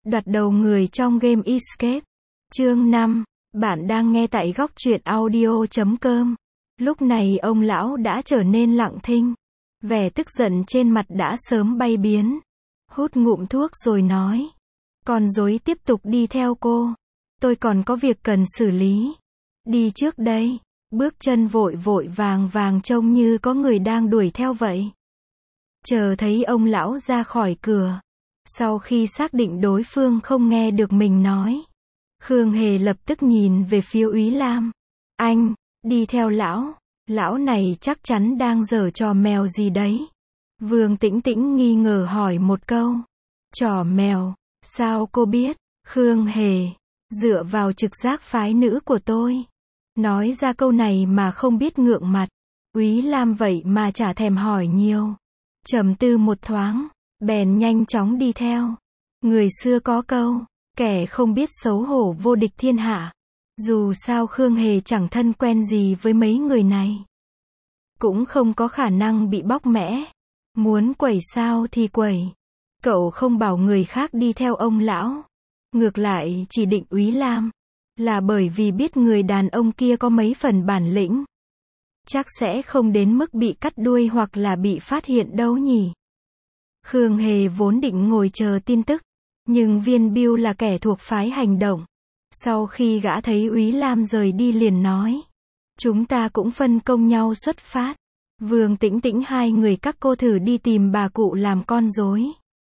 Đoạt đầu người trong game Escape. Chương 5. Bạn đang nghe tại góc truyện audio.com. Lúc này ông lão đã trở nên lặng thinh. Vẻ tức giận trên mặt đã sớm bay biến. Hút ngụm thuốc rồi nói. Con rối tiếp tục đi theo cô. Tôi còn có việc cần xử lý. Đi trước đây. Bước chân vội vội vàng vàng trông như có người đang đuổi theo vậy. Chờ thấy ông lão ra khỏi cửa. Sau khi xác định đối phương không nghe được mình nói, Khương Hề lập tức nhìn về phía Úy Lam. Anh, đi theo lão. Lão này chắc chắn đang giở trò mèo gì đấy. Vương Tĩnh Tĩnh nghi ngờ hỏi một câu. Trò mèo, sao cô biết? Khương Hề, dựa vào trực giác phái nữ của tôi. Nói ra câu này mà không biết ngượng mặt. Úy Lam vậy mà chả thèm hỏi nhiều. Trầm tư một thoáng, bèn nhanh chóng đi theo. Người xưa có câu, kẻ không biết xấu hổ vô địch thiên hạ. Dù sao Khương Hề chẳng thân quen gì với mấy người này. Cũng không có khả năng bị bóc mẽ. Muốn quẩy sao thì quẩy. Cậu không bảo người khác đi theo ông lão. Ngược lại chỉ định Úy Lam. Là bởi vì biết người đàn ông kia có mấy phần bản lĩnh. Chắc sẽ không đến mức bị cắt đuôi hoặc là bị phát hiện đâu nhỉ. Khương Hề vốn định ngồi chờ tin tức. Nhưng Viên Bưu là kẻ thuộc phái hành động. Sau khi gã thấy Úy Lam rời đi liền nói. Chúng ta cũng phân công nhau xuất phát. Vương Tĩnh Tĩnh hai người các cô thử đi tìm bà cụ làm con rối.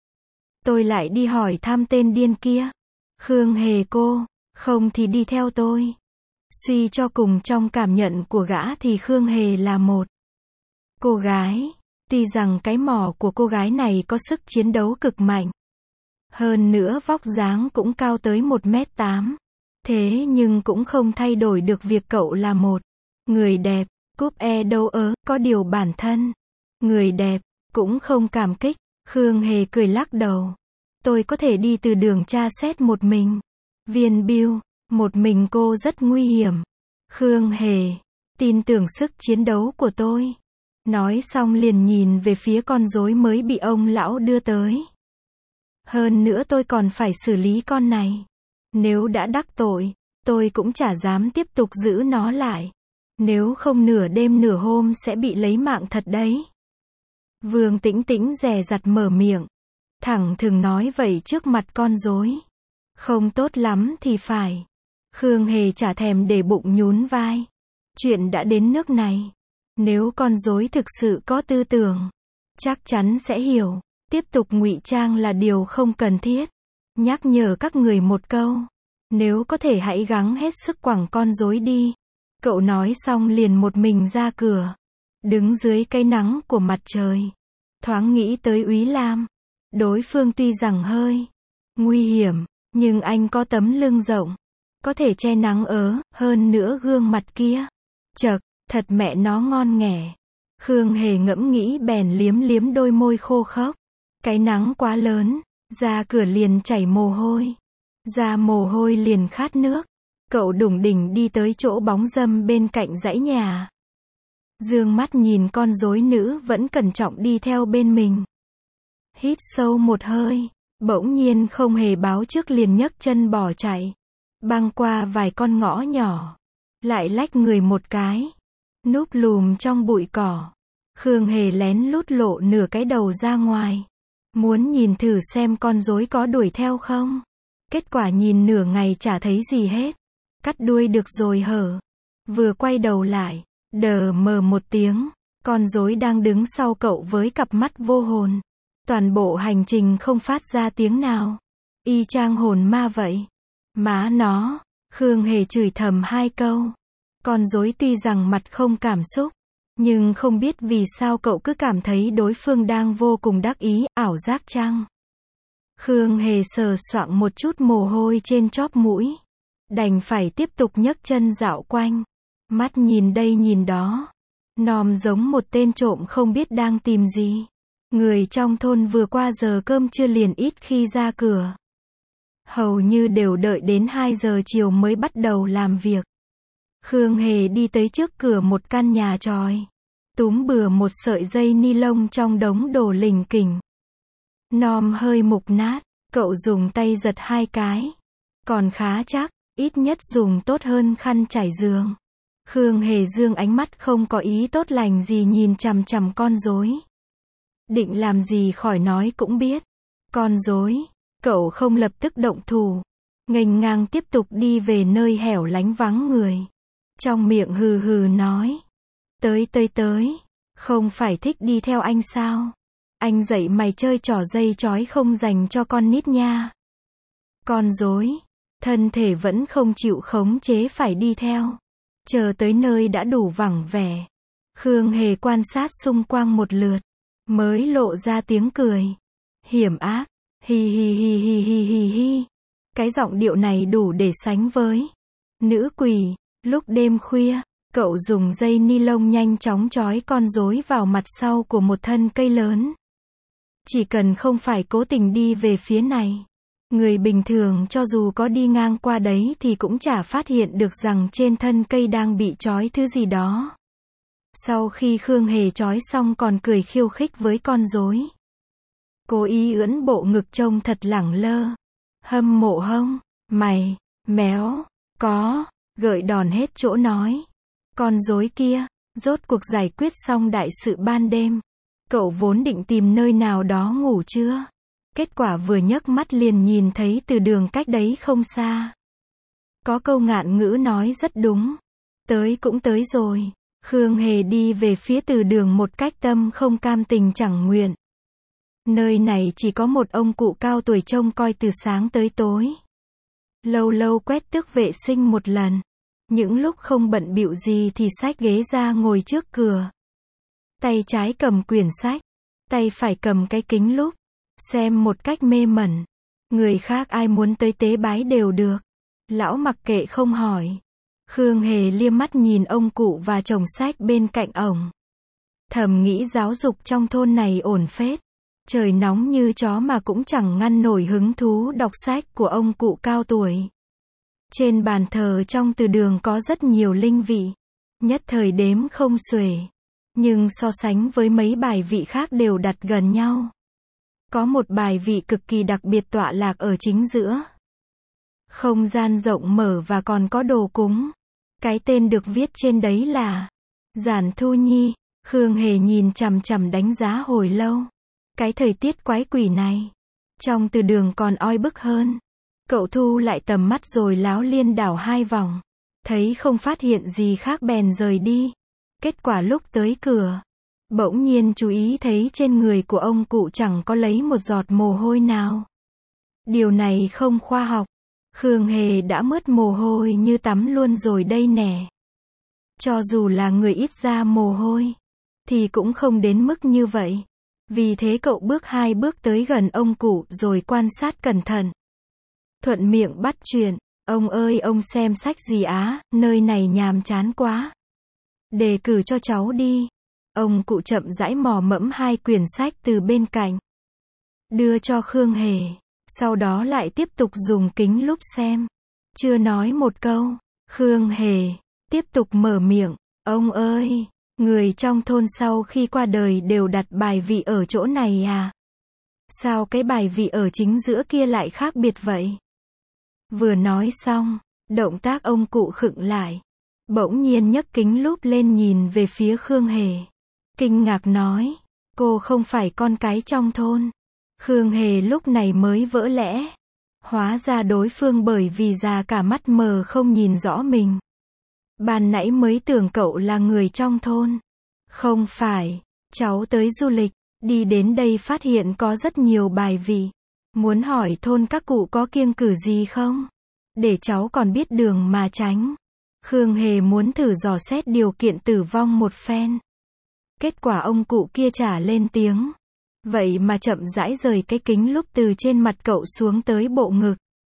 Tôi lại đi hỏi thăm tên điên kia. Khương Hề cô, không thì đi theo tôi. Suy cho cùng trong cảm nhận của gã thì Khương Hề là một cô gái. Tuy rằng cái mỏ của cô gái này có sức chiến đấu cực mạnh. Hơn nữa vóc dáng cũng cao tới 1m8. Thế nhưng cũng không thay đổi được việc cậu là một người đẹp. Cúp e đâu có điều bản thân. Người đẹp, cũng không cảm kích. Khương Hề cười lắc đầu. Tôi có thể đi từ đường tra xét một mình. Viên Bưu, một mình cô rất nguy hiểm. Khương Hề, tin tưởng sức chiến đấu của tôi. Nói xong liền nhìn về phía con rối mới bị ông lão đưa tới. Hơn nữa tôi còn phải xử lý con này. Nếu đã đắc tội, tôi cũng chả dám tiếp tục giữ nó lại. Nếu không nửa đêm nửa hôm sẽ bị lấy mạng thật đấy. Vương Tĩnh Tĩnh dè dặt mở miệng. Thẳng thừng nói vậy trước mặt con rối. Không tốt lắm thì phải. Khương Hề chả thèm để bụng nhún vai. Chuyện đã đến nước này. Nếu con rối thực sự có tư tưởng, chắc chắn sẽ hiểu. Tiếp tục ngụy trang là điều không cần thiết. Nhắc nhở các người một câu. Nếu có thể hãy gắng hết sức quẳng con rối đi. Cậu nói xong liền một mình ra cửa. Đứng dưới cái nắng của mặt trời. Thoáng nghĩ tới Úy Lam. Đối phương tuy rằng hơi nguy hiểm, nhưng anh có tấm lưng rộng. Có thể che nắng hơn nữa gương mặt kia. Chậc, thật mẹ nó ngon nghẻ. Khương Hề ngẫm nghĩ bèn liếm liếm đôi môi khô khốc. Cái nắng quá lớn, ra cửa liền chảy mồ hôi. Ra mồ hôi liền khát nước. Cậu đủng đỉnh đi tới chỗ bóng râm bên cạnh dãy nhà. Dương mắt nhìn con rối nữ vẫn cẩn trọng đi theo bên mình. Hít sâu một hơi, bỗng nhiên không hề báo trước liền nhấc chân bỏ chạy. Băng qua vài con ngõ nhỏ. Lại lách người một cái. Núp lùm trong bụi cỏ. Khương Hề lén lút lộ nửa cái đầu ra ngoài. Muốn nhìn thử xem con rối có đuổi theo không. Kết quả nhìn nửa ngày chả thấy gì hết. Cắt đuôi được rồi hở. Vừa quay đầu lại, đờ mờ một tiếng. Con rối đang đứng sau cậu với cặp mắt vô hồn. Toàn bộ hành trình không phát ra tiếng nào. Y chang hồn ma vậy. Má nó, Khương Hề chửi thầm hai câu. Con rối tuy rằng mặt không cảm xúc. Nhưng không biết vì sao cậu cứ cảm thấy đối phương đang vô cùng đắc ý, ảo giác chăng? Khương Hề sờ soạng một chút mồ hôi trên chóp mũi. Đành phải tiếp tục nhấc chân dạo quanh. Mắt nhìn đây nhìn đó. Nòm giống một tên trộm không biết đang tìm gì. Người trong thôn vừa qua giờ cơm trưa liền ít khi ra cửa. Hầu như đều đợi đến 2 giờ chiều mới bắt đầu làm việc. Khương Hề đi tới trước cửa một căn nhà tròi. Túm bừa một sợi dây ni lông trong đống đồ lỉnh kỉnh. Nòm hơi mục nát. Cậu dùng tay giật 2 cái. Còn khá chắc, ít nhất dùng tốt hơn khăn trải giường. Khương Hề dương ánh mắt không có ý tốt lành gì nhìn chằm chằm con rối. Định làm gì khỏi nói cũng biết. Con rối, cậu không lập tức động thủ. Nghênh ngang tiếp tục đi về nơi hẻo lánh vắng người. Trong miệng hừ hừ nói. Tới, không phải thích đi theo anh sao? Anh dạy mày chơi trò dây trói không dành cho con nít nha. Con rối, thân thể vẫn không chịu khống chế phải đi theo. Chờ tới nơi đã đủ vắng vẻ. Khương Hề quan sát xung quanh một lượt, mới lộ ra tiếng cười. Hiểm ác, hi hi hi hi hi hi hi. Cái giọng điệu này đủ để sánh với nữ quỷ. Lúc đêm khuya, cậu dùng dây ni lông nhanh chóng trói con rối vào mặt sau của một thân cây lớn. Chỉ cần không phải cố tình đi về phía này, người bình thường cho dù có đi ngang qua đấy thì cũng chả phát hiện được rằng trên thân cây đang bị trói thứ gì đó. Sau khi Khương Hề trói xong còn cười khiêu khích với con rối. Cố ý ưỡn bộ ngực trông thật lẳng lơ. Hâm mộ hông? Mày, méo, có, gợi đòn hết chỗ nói. Con rối kia, rốt cuộc giải quyết xong đại sự ban đêm. Cậu vốn định tìm nơi nào đó ngủ trưa. Kết quả vừa nhấc mắt liền nhìn thấy từ đường cách đấy không xa. Có câu ngạn ngữ nói rất đúng. Tới cũng tới rồi. Khương Hề đi về phía từ đường một cách tâm không cam tình chẳng nguyện. Nơi này chỉ có một ông cụ cao tuổi trông coi từ sáng tới tối. Lâu lâu quét tước vệ sinh một lần. Những lúc không bận bịu gì thì xách ghế ra ngồi trước cửa. Tay trái cầm quyển sách, tay phải cầm cái kính lúp, xem một cách mê mẩn. Người khác ai muốn tới tế bái đều được. Lão mặc kệ không hỏi. Khương Hề liếc mắt nhìn ông cụ và chồng sách bên cạnh ổng. Thầm nghĩ giáo dục trong thôn này ổn phết. Trời nóng như chó mà cũng chẳng ngăn nổi hứng thú đọc sách của ông cụ cao tuổi. Trên bàn thờ trong từ đường có rất nhiều linh vị. Nhất thời đếm không xuể. Nhưng so sánh với mấy bài vị khác đều đặt gần nhau. Có một bài vị cực kỳ đặc biệt tọa lạc ở chính giữa. Không gian rộng mở và còn có đồ cúng. Cái tên được viết trên đấy là Giản Thu Nhi. Khương Hề nhìn chằm chằm đánh giá hồi lâu. Cái thời tiết quái quỷ này. Trong từ đường còn oi bức hơn. Cậu thu lại tầm mắt rồi láo liên đảo 2 vòng. Thấy không phát hiện gì khác bèn rời đi. Kết quả lúc tới cửa, bỗng nhiên chú ý thấy trên người của ông cụ chẳng có lấy một giọt mồ hôi nào. Điều này không khoa học. Khương Hề đã mướt mồ hôi như tắm luôn rồi đây nè. Cho dù là người ít ra mồ hôi, thì cũng không đến mức như vậy. Vì thế cậu bước 2 bước tới gần ông cụ rồi quan sát cẩn thận. Thuận miệng bắt chuyện, ông ơi ông xem sách gì á, nơi này nhàm chán quá. Đề cử cho cháu đi. Ông cụ chậm rãi mò mẫm 2 quyển sách từ bên cạnh. Đưa cho Khương Hề. Sau đó lại tiếp tục dùng kính lúp xem. Chưa nói một câu. Khương Hề tiếp tục mở miệng. Ông ơi, người trong thôn sau khi qua đời đều đặt bài vị ở chỗ này à? Sao cái bài vị ở chính giữa kia lại khác biệt vậy? Vừa nói xong, động tác ông cụ khựng lại. Bỗng nhiên nhấc kính lúp lên nhìn về phía Khương Hề. Kinh ngạc nói, cô không phải con cái trong thôn. Khương Hề lúc này mới vỡ lẽ. Hóa ra đối phương bởi vì già cả mắt mờ không nhìn rõ mình. Ban nãy mới tưởng cậu là người trong thôn. Không phải, cháu tới du lịch, đi đến đây phát hiện có rất nhiều bài vị. Muốn hỏi thôn các cụ có kiêng cử gì không? Để cháu còn biết đường mà tránh. Khương Hề muốn thử dò xét điều kiện tử vong một phen. Kết quả ông cụ kia trả lên tiếng. Vậy mà chậm rãi rời cái kính lúp từ trên mặt cậu xuống tới bộ ngực.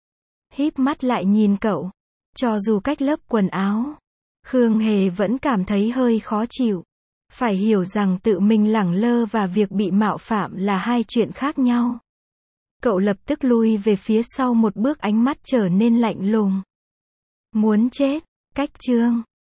Híp mắt lại nhìn cậu. Cho dù cách lớp quần áo, Khương Hề vẫn cảm thấy hơi khó chịu. Phải hiểu rằng tự mình lẳng lơ và việc bị mạo phạm là 2 chuyện khác nhau. Cậu lập tức lui về phía sau một bước, ánh mắt trở nên lạnh lùng. Muốn chết, cách chương.